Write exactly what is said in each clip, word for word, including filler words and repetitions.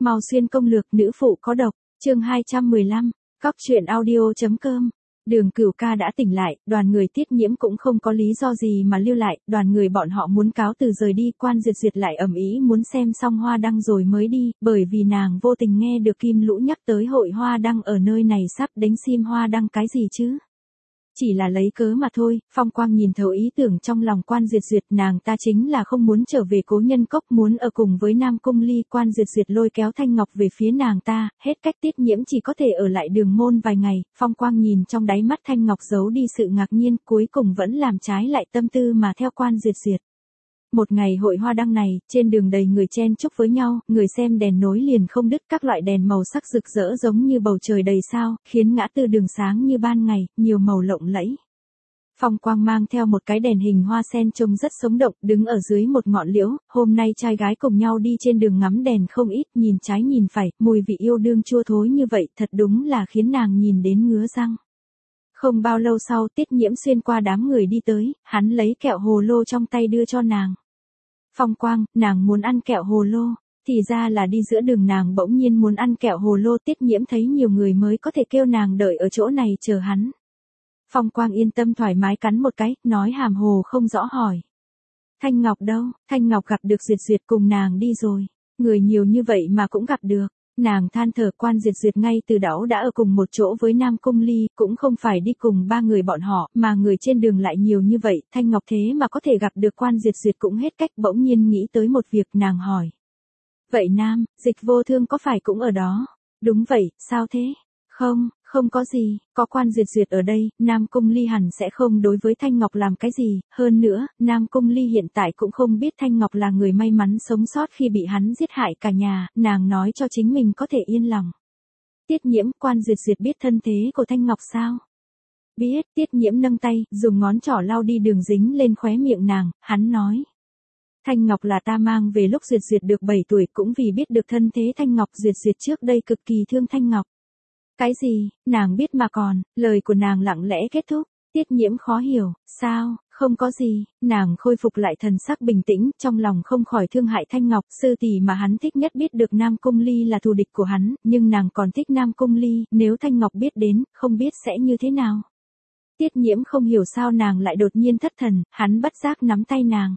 Mao Xuyên công lược nữ phụ có độc, chương hai trăm mười lăm, cóc truyện audio.com. Đường Cửu Ca đã tỉnh lại, đoàn người Tiết Nhiễm cũng không có lý do gì mà lưu lại, đoàn người bọn họ muốn cáo từ rời đi, Quan Duyệt Duyệt lại ầm ĩ muốn xem xong hoa đăng rồi mới đi, bởi vì nàng vô tình nghe được Kim Lũ nhắc tới hội hoa đăng ở nơi này sắp đánh sim hoa đăng cái gì chứ. Chỉ là lấy cớ mà thôi. Phong Quang nhìn thấu ý tưởng trong lòng Quan Duyệt Duyệt, nàng ta chính là không muốn trở về Cố Nhân Cốc, muốn ở cùng với Nam Cung Ly. Quan Duyệt Duyệt lôi kéo Thanh Ngọc về phía nàng ta, hết cách Tiết Nhiễm chỉ có thể ở lại Đường Môn vài ngày. Phong Quang nhìn trong đáy mắt Thanh Ngọc giấu đi sự ngạc nhiên, cuối cùng vẫn làm trái lại tâm tư mà theo Quan Duyệt Duyệt. Một ngày hội hoa đăng này, trên đường đầy người chen chúc với nhau, người xem đèn nối liền không đứt, các loại đèn màu sắc rực rỡ giống như bầu trời đầy sao, khiến ngã tư đường sáng như ban ngày, nhiều màu lộng lẫy. Phong Quang mang theo một cái đèn hình hoa sen trông rất sống động, đứng ở dưới một ngọn liễu, hôm nay trai gái cùng nhau đi trên đường ngắm đèn không ít, nhìn trái nhìn phải, mùi vị yêu đương chua thối như vậy, thật đúng là khiến nàng nhìn đến ngứa răng. Không bao lâu sau, Tiết Nhiễm xuyên qua đám người đi tới, hắn lấy kẹo hồ lô trong tay đưa cho nàng. Phong Quang, nàng muốn ăn kẹo hồ lô, thì ra là đi giữa đường nàng bỗng nhiên muốn ăn kẹo hồ lô. Tiết Nhiễm thấy nhiều người mới có thể kêu nàng đợi ở chỗ này chờ hắn. Phong Quang yên tâm thoải mái cắn một cái, nói hàm hồ không rõ hỏi. Thanh Ngọc đâu? Thanh Ngọc gặp được Duyệt Duyệt cùng nàng đi rồi. Người nhiều như vậy mà cũng gặp được. Nàng than thở. Quan Duyệt Duyệt ngay từ đó đã ở cùng một chỗ với Nam Cung Ly, cũng không phải đi cùng ba người bọn họ, mà người trên đường lại nhiều như vậy. Thanh Ngọc thế mà có thể gặp được Quan Duyệt Duyệt cũng hết cách, bỗng nhiên nghĩ tới một việc, nàng hỏi. Vậy Nam, Dịch Vô Thương có phải cũng ở đó? Đúng vậy, sao thế? Không, không có gì, có Quan Duyệt Duyệt ở đây, Nam Cung Ly hẳn sẽ không đối với Thanh Ngọc làm cái gì, hơn nữa, Nam Cung Ly hiện tại cũng không biết Thanh Ngọc là người may mắn sống sót khi bị hắn giết hại cả nhà, nàng nói cho chính mình có thể yên lòng. Tiết Nhiễm, Quan Duyệt Duyệt biết thân thế của Thanh Ngọc sao? Biết. Tiết Nhiễm nâng tay, dùng ngón trỏ lau đi đường dính lên khóe miệng nàng, hắn nói. Thanh Ngọc là ta mang về lúc Duyệt Duyệt được bảy tuổi, cũng vì biết được thân thế Thanh Ngọc, Duyệt Duyệt trước đây cực kỳ thương Thanh Ngọc. Cái gì, nàng biết mà còn, lời của nàng lặng lẽ kết thúc. Tiết Nhiễm khó hiểu, sao, không có gì, nàng khôi phục lại thần sắc bình tĩnh, trong lòng không khỏi thương hại Thanh Ngọc, sư tỷ mà hắn thích nhất biết được Nam Cung Ly là thù địch của hắn, nhưng nàng còn thích Nam Cung Ly, nếu Thanh Ngọc biết đến, không biết sẽ như thế nào. Tiết Nhiễm không hiểu sao nàng lại đột nhiên thất thần, hắn bất giác nắm tay nàng.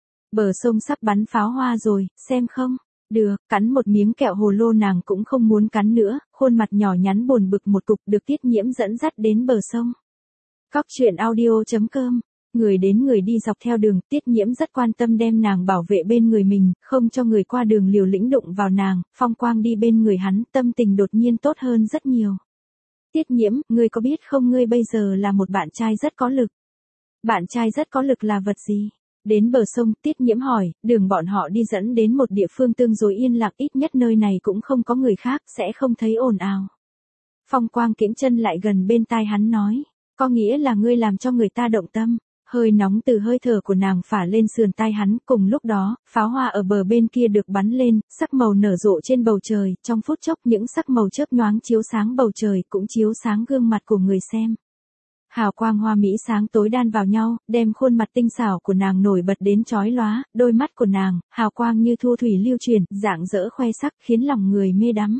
Bờ sông sắp bắn pháo hoa rồi, xem không? Được, cắn một miếng kẹo hồ lô nàng cũng không muốn cắn nữa, khuôn mặt nhỏ nhắn buồn bực một cục, được Tiết Nhiễm dẫn dắt đến bờ sông. Cóc truyện audio.com. Người đến người đi dọc theo đường, Tiết Nhiễm rất quan tâm đem nàng bảo vệ bên người mình, không cho người qua đường liều lĩnh đụng vào nàng. Phong Quang đi bên người hắn, tâm tình đột nhiên tốt hơn rất nhiều. Tiết Nhiễm, ngươi có biết không, ngươi bây giờ là một bạn trai rất có lực. Bạn trai rất có lực là vật gì? Đến bờ sông, Tiết Nhiễm hỏi, đường bọn họ đi dẫn đến một địa phương tương đối yên lặng, ít nhất nơi này cũng không có người khác, sẽ không thấy ồn ào. Phong Quang kiễng chân lại gần bên tai hắn nói, có nghĩa là ngươi làm cho người ta động tâm. Hơi nóng từ hơi thở của nàng phả lên sườn tai hắn, cùng lúc đó, pháo hoa ở bờ bên kia được bắn lên, sắc màu nở rộ trên bầu trời, trong phút chốc những sắc màu chớp nhoáng chiếu sáng bầu trời, cũng chiếu sáng gương mặt của người xem. Hào quang hoa mỹ sáng tối đan vào nhau, đem khuôn mặt tinh xảo của nàng nổi bật đến chói lóa, đôi mắt của nàng, hào quang như thu thủy lưu truyền, rạng rỡ khoe sắc, khiến lòng người mê đắm.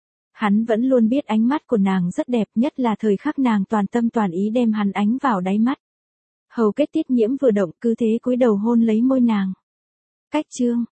Hắn vẫn luôn biết ánh mắt của nàng rất đẹp, nhất là thời khắc nàng toàn tâm toàn ý đem hắn ánh vào đáy mắt. Hầu kết Tiết Nhiễm vừa động, cứ thế cúi đầu hôn lấy môi nàng. Cách chương,